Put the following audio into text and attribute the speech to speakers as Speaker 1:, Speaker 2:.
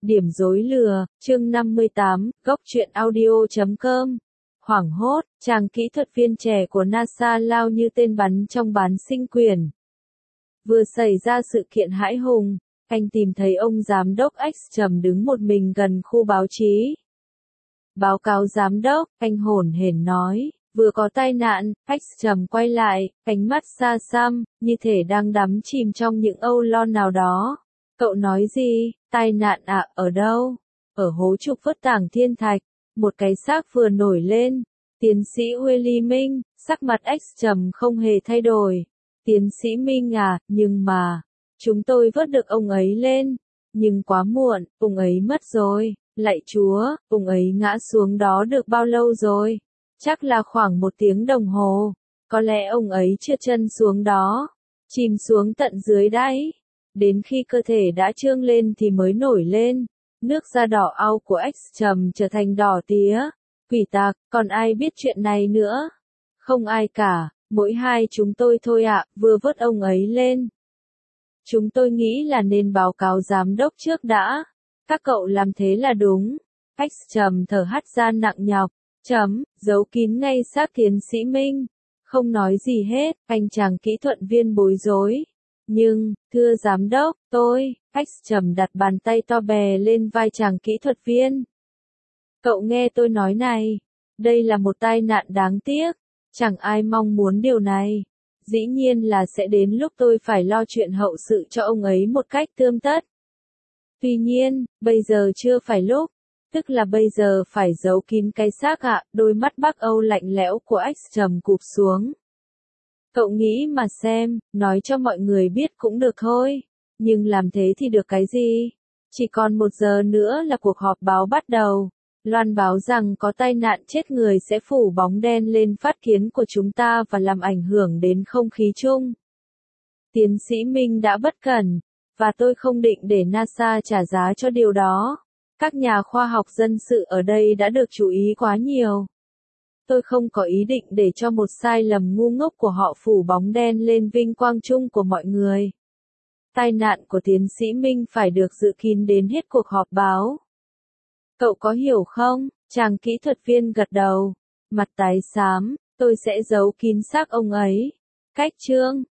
Speaker 1: Điểm rối lừa, chương 58, góc truyện audio.com. Hoảng hốt, chàng kỹ thuật viên trẻ của NASA lao như tên bắn trong bán sinh quyển. Vừa xảy ra sự kiện hãi hùng, anh tìm thấy ông giám đốc X trầm đứng một mình gần khu báo chí. Báo cáo giám đốc, anh hổn hển nói, vừa có tai nạn. X trầm quay lại, ánh mắt xa xăm, như thể đang đắm chìm trong những âu lo nào đó. Cậu nói gì? Tai nạn ạ, ở đâu? Ở hố trục vớt tảng thiên thạch, một cái xác vừa nổi lên. Tiến sĩ Willie Minh, sắc mặt X trầm không hề thay đổi. Tiến sĩ Minh à, nhưng mà, chúng tôi vớt được ông ấy lên. Nhưng quá muộn, ông ấy mất rồi. Lạy Chúa, ông ấy ngã xuống đó được bao lâu rồi? Chắc là khoảng 1 tiếng đồng hồ. Có lẽ ông ấy trượt chân xuống đó, chìm xuống tận dưới đáy. Đến khi cơ thể đã trương lên thì mới nổi lên. Nước da đỏ au của X trầm trở thành đỏ tía. Quỷ tặc, còn ai biết chuyện này nữa? Không ai cả, mỗi hai chúng tôi thôi ạ, vừa vớt ông ấy lên. Chúng tôi nghĩ là nên báo cáo giám đốc trước đã. Các cậu làm thế là đúng. X trầm thở hắt ra nặng nhọc. Giấu kín ngay xác tiến sĩ Minh. Không nói gì hết, anh chàng kỹ thuật viên bối rối. Nhưng, thưa giám đốc, X trầm đặt bàn tay to bè lên vai chàng kỹ thuật viên. Cậu nghe tôi nói này, đây là một tai nạn đáng tiếc, chẳng ai mong muốn điều này. Dĩ nhiên là sẽ đến lúc tôi phải lo chuyện hậu sự cho ông ấy một cách tươm tất. Tuy nhiên, bây giờ chưa phải lúc, tức là bây giờ phải giấu kín cái xác ạ. Đôi mắt Bắc Âu lạnh lẽo của X trầm cụp xuống. Cậu nghĩ mà xem, nói cho mọi người biết cũng được thôi. Nhưng làm thế thì được cái gì? Chỉ còn 1 giờ nữa là cuộc họp báo bắt đầu. Loan báo rằng có tai nạn chết người sẽ phủ bóng đen lên phát kiến của chúng ta và làm ảnh hưởng đến không khí chung. Tiến sĩ Minh đã bất cẩn, và tôi không định để NASA trả giá cho điều đó. Các nhà khoa học dân sự ở đây đã được chú ý quá nhiều. Tôi không có ý định để cho một sai lầm ngu ngốc của họ phủ bóng đen lên vinh quang chung của mọi người. Tai nạn của tiến sĩ Minh phải được giữ kín đến hết cuộc họp báo. Cậu có hiểu không? Chàng kỹ thuật viên gật đầu. Mặt tái xám, tôi sẽ giấu kín xác ông ấy. Cách chương